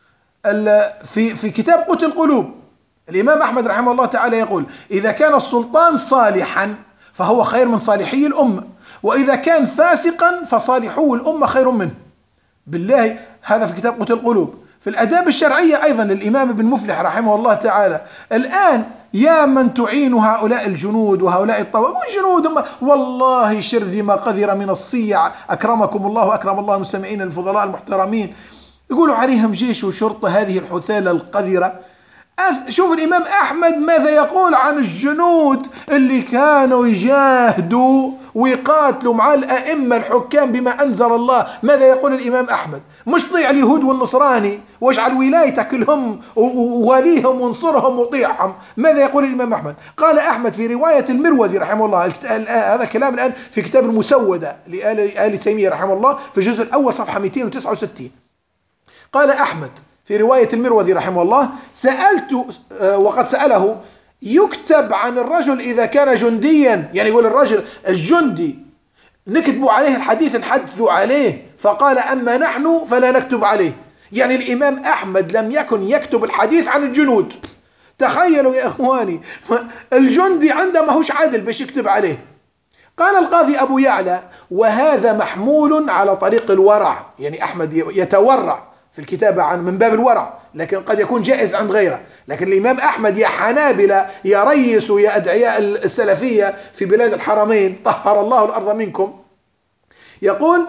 في في كتاب قوت القلوب الإمام أحمد رحمه الله تعالى يقول إذا كان السلطان صالحا فهو خير من صالحي الأمة، وإذا كان فاسقا فصالحو الأمة خير منه. بالله هذا في كتاب قوت القلوب. في الآداب الشرعية أيضا للإمام ابن مفلح رحمه الله تعالى. الآن يا من تعين هؤلاء الجنود وهؤلاء الطوائف والجنود والله شرذمة قذرة من الصيع أكرمكم الله وأكرم الله المستمعين الفضلاء المحترمين، يقولوا عليهم جيش وشرطة هذه الحثالة القذرة. شوف الإمام أحمد ماذا يقول عن الجنود اللي كانوا يجاهدوا ويقاتلوا مع الأئمة الحكام بما أنزل الله. ماذا يقول الإمام أحمد؟ مش طيع اليهود والنصراني واجعل ولايتك لهم وواليهم وانصرهم وطيعهم. ماذا يقول الإمام أحمد؟ قال أحمد في رواية المروذي رحمه الله، هذا الكلام الآن في كتاب المسودة لآل تيمية رحمه الله في الجزء الأول صفحة مئتين وتسعة وستين. قال أحمد في رواية المروذي رحمه الله سألت وقد سأله يكتب عن الرجل إذا كان جنديا، يعني يقول الرجل الجندي نكتبوا عليه الحديث نحدثوا عليه، فقال أما نحن فلا نكتب عليه. يعني الإمام أحمد لم يكن يكتب الحديث عن الجنود. تخيلوا يا إخواني الجندي عنده ما هوش عادل باش يكتب عليه. قال القاضي أبو يعلى وهذا محمول على طريق الورع، يعني أحمد يتورع في الكتابة عن من باب الورع، لكن قد يكون جائز عند غيره. لكن الإمام أحمد يا حنابلة يا ريس يا أدعياء السلفية في بلاد الحرمين طهر الله الأرض منكم، يقول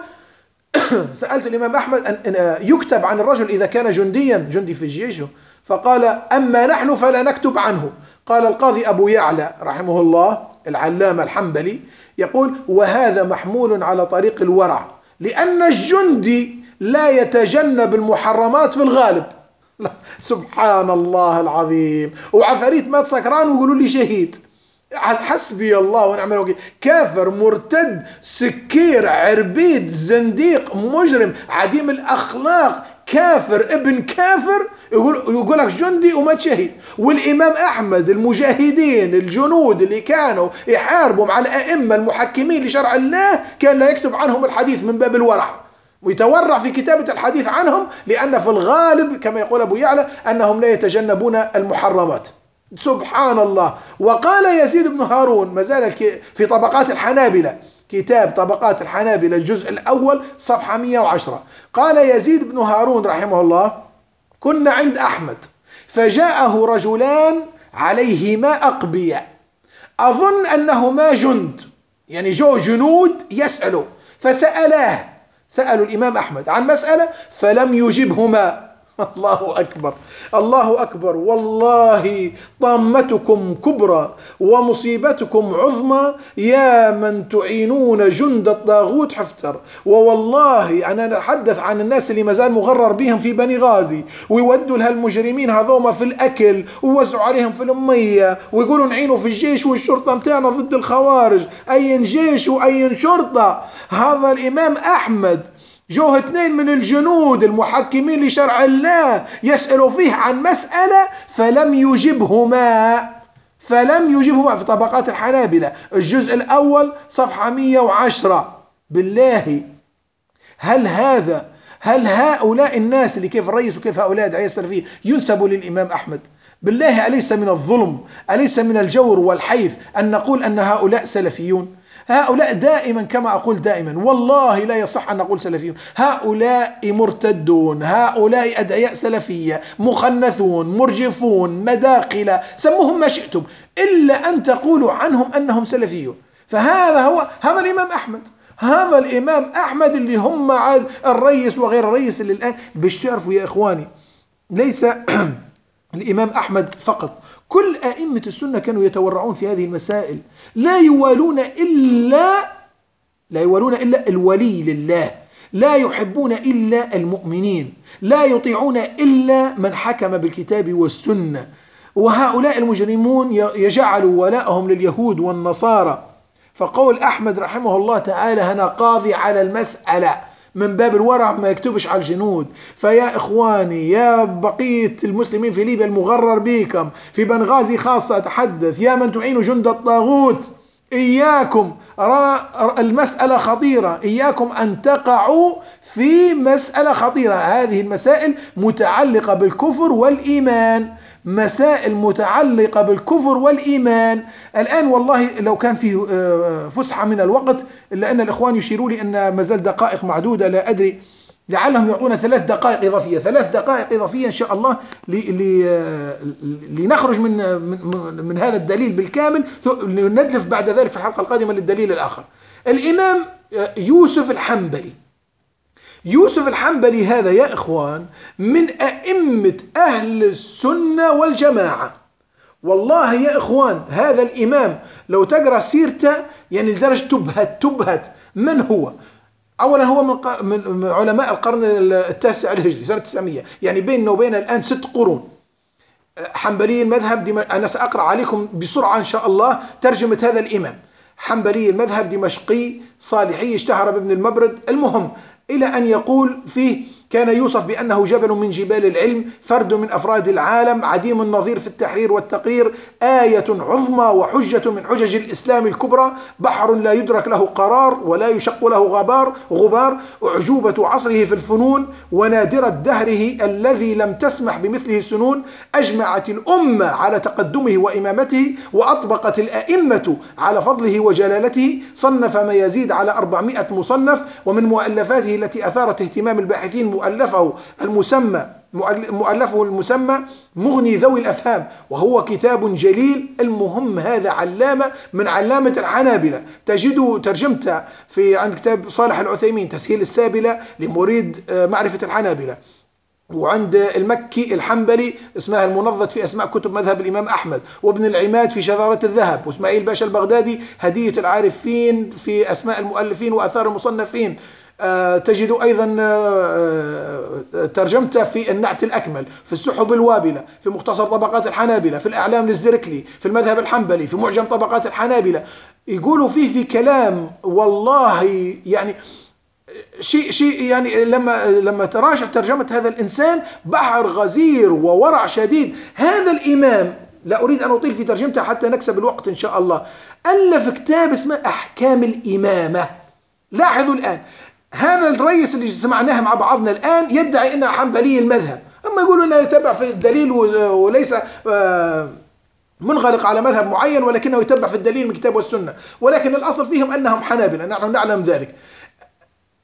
سألت الإمام أحمد أن يكتب عن الرجل إذا كان جنديا جندي في الجيش، فقال أما نحن فلا نكتب عنه. قال القاضي أبو يعلى رحمه الله العلامة الحنبلي يقول وهذا محمول على طريق الورع، لأن الجندي لا يتجنب المحرمات في الغالب. سبحان الله العظيم. وعفاريت مات سكران ويقولوا لي شهيد. حسبي الله ونعم الوكيل. كافر مرتد سكير عربيد زنديق مجرم عديم الأخلاق كافر ابن كافر يقول يقول لك جندي وما شهيد. والإمام أحمد المجاهدين الجنود اللي كانوا يحاربوا مع الأئمة المحكمين لشرع الله كان لا يكتب عنهم الحديث من باب الورع ويتورع في كتابة الحديث عنهم، لأن في الغالب كما يقول أبو يعلى أنهم لا يتجنبون المحرمات. سبحان الله. وقال يزيد بن هارون ما زال في طبقات الحنابلة، كتاب طبقات الحنابلة الجزء الأول صفحة مئة وعشرة، قال يزيد بن هارون رحمه الله كنا عند أحمد فجاءه رجلان عليهما أقبية، أظن أنهما جند، يعني جو جنود يسألوا، فسألاه، سألوا الإمام أحمد عن مسألة فلم يجبهما. الله أكبر، الله أكبر، والله طامتكم كبرى ومصيبتكم عظمى يا من تعينون جند الطاغوت حفتر. ووالله أنا أتحدث عن الناس اللي مازال مغرر بهم في بني غازي، ويودوا لها المجرمين هذوما في الأكل ويوزعوا عليهم في الأمية ويقولوا نعينوا في الجيش والشرطة متاعنا ضد الخوارج، أي جيش وأي شرطة. هذا الإمام أحمد جوه اثنين من الجنود المحكمين لشرع الله يسألوا فيه عن مسألة فلم يجبهما، فلم يجبهما في طبقات الحنابلة الجزء الأول صفحة مئة وعشرة. بالله هل هذا هل هؤلاء الناس اللي كيف الرئيس وكيف هؤلاء داعية السلفية ينسبوا للإمام أحمد؟ بالله أليس من الظلم، أليس من الجور والحيف أن نقول أن هؤلاء سلفيون؟ هؤلاء دائما كما أقول دائما والله لا يصح أن نقول سلفيون، هؤلاء مرتدون، هؤلاء أدعياء سلفية، مخنثون، مرجفون، مداخلة، سموهم ما شئتم، إلا أن تقولوا عنهم أنهم سلفيون. فهذا هو هذا الإمام أحمد، هذا الإمام أحمد اللي هم عاد الرئيس وغير الرئيس اللي الآن باش تعرفوا يا إخواني ليس الإمام أحمد فقط، كل أئمة السنة كانوا يتورعون في هذه المسائل، لا يوالون إلا لا يوالون إلا الولي لله، لا يحبون إلا المؤمنين، لا يطيعون إلا من حكم بالكتاب والسنة. وهؤلاء المجرمون يجعلوا ولاءهم لليهود والنصارى. فقول أحمد رحمه الله تعالى أنا قاضي على المسألة من باب الورع ما يكتبش على الجنود. فيا إخواني يا بقية المسلمين في ليبيا المغرر بكم في بنغازي خاصة أتحدث، يا من تعينوا جند الطاغوت إياكم، المسألة خطيرة، إياكم أن تقعوا في مسألة خطيرة. هذه المسائل متعلقة بالكفر والإيمان، مسائل متعلقة بالكفر والإيمان. الآن والله لو كان فيه فسحة من الوقت، إلا أن الإخوان يشيروا لي أن مازال دقائق معدودة، لا أدري لعلهم يعطونا ثلاث دقائق إضافية، ثلاث دقائق إضافية إن شاء الله لنخرج من, من, من هذا الدليل بالكامل، ندلف بعد ذلك في الحلقة القادمة للدليل الآخر. الإمام يوسف الحنبلي، يوسف الحنبلي هذا يا إخوان من أئمة أهل السنة والجماعة. والله يا إخوان هذا الإمام لو تقرأ سيرته يعني لدرجة تبهت تبهت. من هو؟ أولا هو من, من علماء القرن التاسع الهجري سنة تسعمية، يعني بيننا وبين الآن ست قرون. حنبلي المذهب دم... أنا سأقرأ عليكم بسرعة إن شاء الله ترجمة هذا الإمام. حنبلي المذهب دمشقي صالحي اشتهر بابن المبرد. المهم إلى أن يقول فيه كان يوصف بأنه جبل من جبال العلم، فرد من أفراد العالم، عديم النظير في التحرير والتقرير، آية عظمى وحجة من حجج الإسلام الكبرى، بحر لا يدرك له قرار ولا يشق له غبار غبار، أعجوبة عصره في الفنون، ونادرة دهره الذي لم تسمح بمثله السنون، أجمعت الأمة على تقدمه وإمامته، وأطبقت الأئمة على فضله وجلالته، صنف ما يزيد على أربعمائة مصنف، ومن مؤلفاته التي أثارت اهتمام الباحثين مؤلفه المسمى مؤلفه المسمى مغني ذوي الأفهام، وهو كتاب جليل. المهم هذا علامة من علامة الحنابلة، تجدوا ترجمته في عند كتاب صالح العثيمين تسهيل السابلة لمريد معرفة الحنابلة، وعند المكي الحنبلي اسمها المنظت في أسماء كتب مذهب الإمام أحمد، وابن العماد في شذارة الذهب، وإسماعيل باشا البغدادي هدية العارفين في أسماء المؤلفين وأثار المصنفين. أه تجد أيضا أه ترجمته في النعت الأكمل، في السحب الوابلة، في مختصر طبقات الحنابلة، في الأعلام للزركلي، في المذهب الحنبلي، في معجم طبقات الحنابلة. يقولوا فيه في كلام والله يعني شيء شيء يعني لما لما تراجع ترجمة هذا الإنسان بحر غزير وورع شديد. هذا الإمام لا أريد أن أطيل في ترجمته حتى نكسب الوقت إن شاء الله، ألف كتاب اسمه أحكام الإمامة. لاحظوا الآن هذا الرئيس اللي سمعناه مع بعضنا الآن يدعي أنه حنبلي المذهب، أما يقولوا أنه يتبع في الدليل وليس منغلق على مذهب معين، ولكنه يتبع في الدليل من الكتاب والسنة، ولكن الأصل فيهم أنهم حنابلة، نحن نعلم ذلك.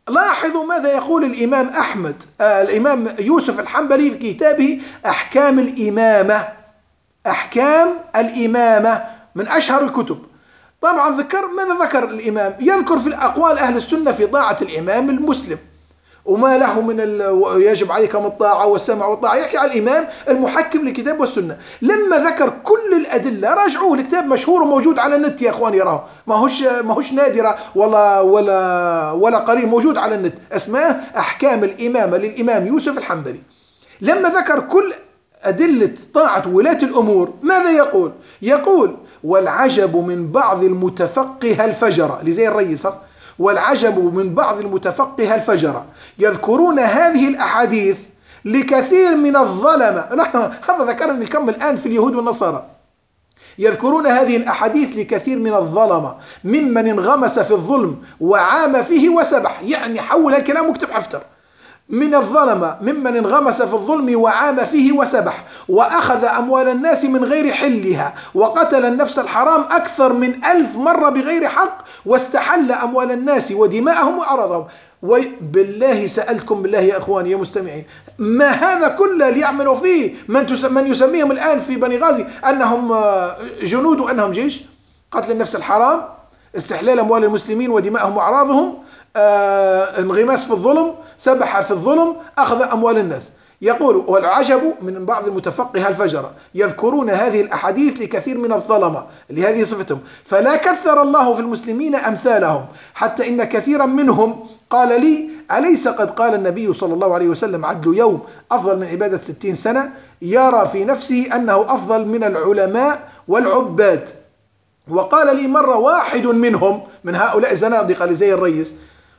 لاحظوا ماذا يقول الإمام أحمد آه الإمام يوسف الحنبلي في كتابه أحكام الإمامة. أحكام الإمامة من أشهر الكتب. طبعا ذكر ماذا ذكر الإمام؟ يذكر في أقوال أهل السنة في طاعة الإمام المسلم وما له من يجب عليكم الطاعة والسمع والطاعة، يحكي على الإمام المحكم للكتاب والسنة. لما ذكر كل الأدلة راجعوه، الكتاب مشهور وموجود على النت يا أخوان، يراه ما هوش ما هوش نادرة ولا ولا ولا قريب، موجود على النت، اسمه أحكام الإمامة للإمام يوسف الحنبلي. لما ذكر كل أدلة طاعة ولاة الأمور ماذا يقول؟ يقول والعجب من بعض المتفقه الفجرة اللي زي الرئيس، والعجب من بعض المتفقه الفجرة يذكرون هذه الأحاديث لكثير من الظلمة. هذا ذكرني الكم الآن في اليهود والنصارى. يذكرون هذه الأحاديث لكثير من الظلمة ممن انغمس في الظلم وعام فيه وسبح، يعني حول الكلام واكتب حفتر. من الظلمة ممن انغمس في الظلم وعام فيه وسبح وأخذ أموال الناس من غير حلها وقتل النفس الحرام أكثر من ألف مرة بغير حق واستحل أموال الناس ودماءهم وأعراضهم. وبالله سألتكم بالله يا أخواني يا مستمعين، ما هذا كله اللي يعملوا فيه من, من يسميهم الآن في بني غازي أنهم جنود وأنهم جيش؟ قتل النفس الحرام، استحلال أموال المسلمين ودماءهم وأعراضهم، آه، انغماس في الظلم، سبح في الظلم، أخذ أموال الناس. يقول والعجب من بعض المتفقه الفجرة يذكرون هذه الأحاديث لكثير من الظلمة اللي هذه صفتهم، فلا كثر الله في المسلمين أمثالهم، حتى إن كثيرا منهم قال لي أليس قد قال النبي صلى الله عليه وسلم عدل يوم أفضل من عبادة ستين سنة؟ يرى في نفسه أنه أفضل من العلماء والعباد. وقال لي مرة واحد منهم من هؤلاء الزنادقة اللي زي الرئيس،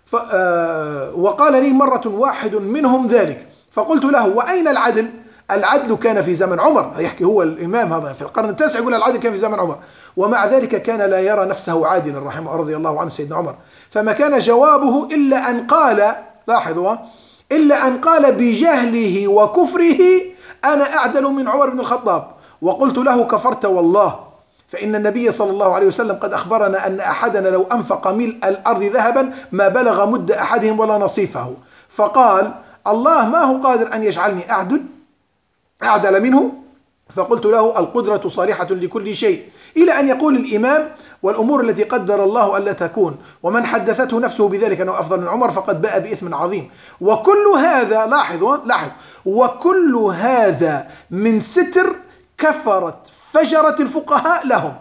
وقال لي مرة واحد منهم ذلك، فقلت له وأين العدل؟ العدل كان في زمن عمر، يحكي هو الإمام هذا في القرن التاسع يقول العدل كان في زمن عمر، ومع ذلك كان لا يرى نفسه عادلا رحمه رضي الله عنه سيدنا عمر. فما كان جوابه إلا أن قال، لاحظوا، إلا أن قال بجهله وكفره أنا أعدل من عمر بن الخطاب. وقلت له كفرت والله، فإن النبي صلى الله عليه وسلم قد أخبرنا أن أحدنا لو أنفق ملء الأرض ذهبا ما بلغ مد أحدهم ولا نصيفه. فقال الله ما هو قادر أن يجعلني أعدل أعدل منه؟ فقلت له القدرة صالحة لكل شيء، إلى أن يقول الإمام والأمور التي قدر الله ألا تكون، ومن حدثته نفسه بذلك أنه أفضل من عمر فقد باء بإثم عظيم. وكل هذا لاحظوا لاحظ وكل هذا من ستر كفرت فجرة الفقهاء لهم،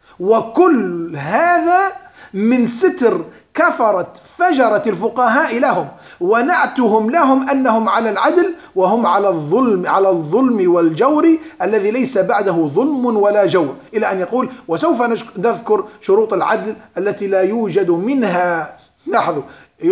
وكل هذا من ستر كفرت فجرة الفقهاء لهم ونعتهم لهم أنهم على العدل وهم على الظلم على الظلم والجور الذي ليس بعده ظلم ولا جور، إلى أن يقول وسوف نذكر شروط العدل التي لا يوجد منها. لاحظوا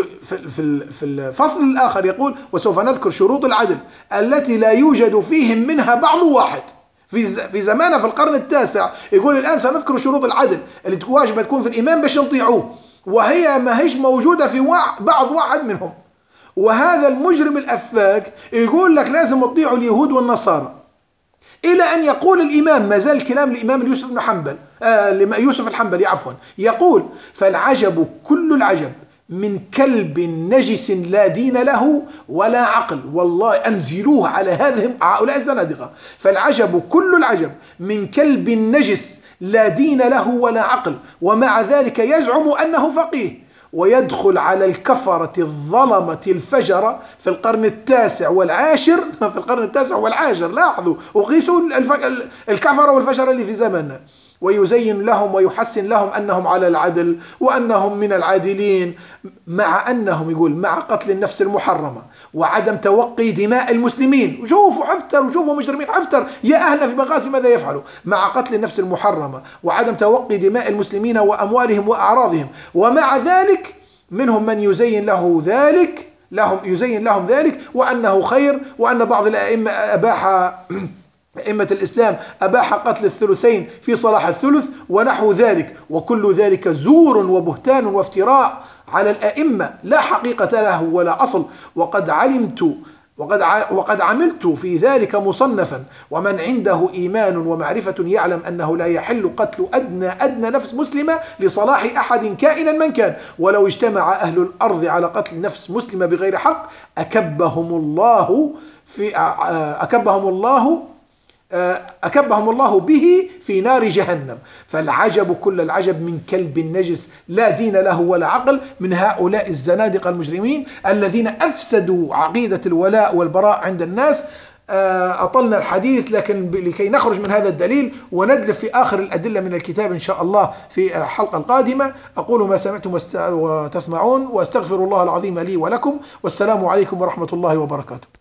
في الفصل الآخر يقول وسوف نذكر شروط العدل التي لا يوجد فيهم منها بعض واحد. في في زمانه في القرن التاسع يقول الآن سنذكر شروط العدل اللي واجب تكون في الإمام باش نطيعوه، وهي ما هيش موجودة في بعض واحد منهم. وهذا المجرم الأفاك يقول لك لازم تطيعوا اليهود والنصارى، إلى أن يقول الإمام، ما زال كلام الإمام يوسف بن حنبل آه يوسف الحنبلي عفوا، يقول فالعجب كل العجب من كلب نجس لا دين له ولا عقل. والله أنزلوه على هذه هؤلاء الزنادقة. فالعجب كل العجب من كلب نجس لا دين له ولا عقل، ومع ذلك يزعم أنه فقيه، ويدخل على الكفرة الظلمة الفجرة في القرن التاسع والعاشر في القرن التاسع والعاشر. لاحظوا وقيسوا الكفرة والفجرة اللي في زماننا، ويزين لهم ويحسن لهم أنهم على العدل وأنهم من العادلين، مع أنهم يقول مع قتل النفس المحرمة وعدم توقي دماء المسلمين. وشوفوا حفتر وشوفوا مجرمين حفتر يا أهلنا في بغازي ماذا يفعلوا مع قتل النفس المحرمة وعدم توقي دماء المسلمين وأموالهم وأعراضهم، ومع ذلك منهم من يزين له ذلك لهم يزين لهم ذلك وأنه خير، وأن بعض الأئمة أباح أئمة الإسلام أباح قتل الثلثين في صلاح الثلث ونحو ذلك. وكل ذلك زور وبهتان وافتراء على الأئمة لا حقيقة له ولا أصل. وقد علمت وقد وقد عملت في ذلك مصنفا، ومن عنده إيمان ومعرفة يعلم أنه لا يحل قتل أدنى أدنى نفس مسلمة لصلاح أحد كائنا من كان، ولو اجتمع أهل الأرض على قتل نفس مسلمة بغير حق أكبهم الله في أكبهم الله أكبهم الله به في نار جهنم. فالعجب كل العجب من كلب نجس لا دين له ولا عقل من هؤلاء الزنادقة المجرمين الذين أفسدوا عقيدة الولاء والبراء عند الناس. أطلنا الحديث، لكن لكي نخرج من هذا الدليل وندلف في آخر الأدلة من الكتاب إن شاء الله في الحلقة القادمة. أقول ما سمعتم وتسمعون، وأستغفر الله العظيم لي ولكم، والسلام عليكم ورحمة الله وبركاته.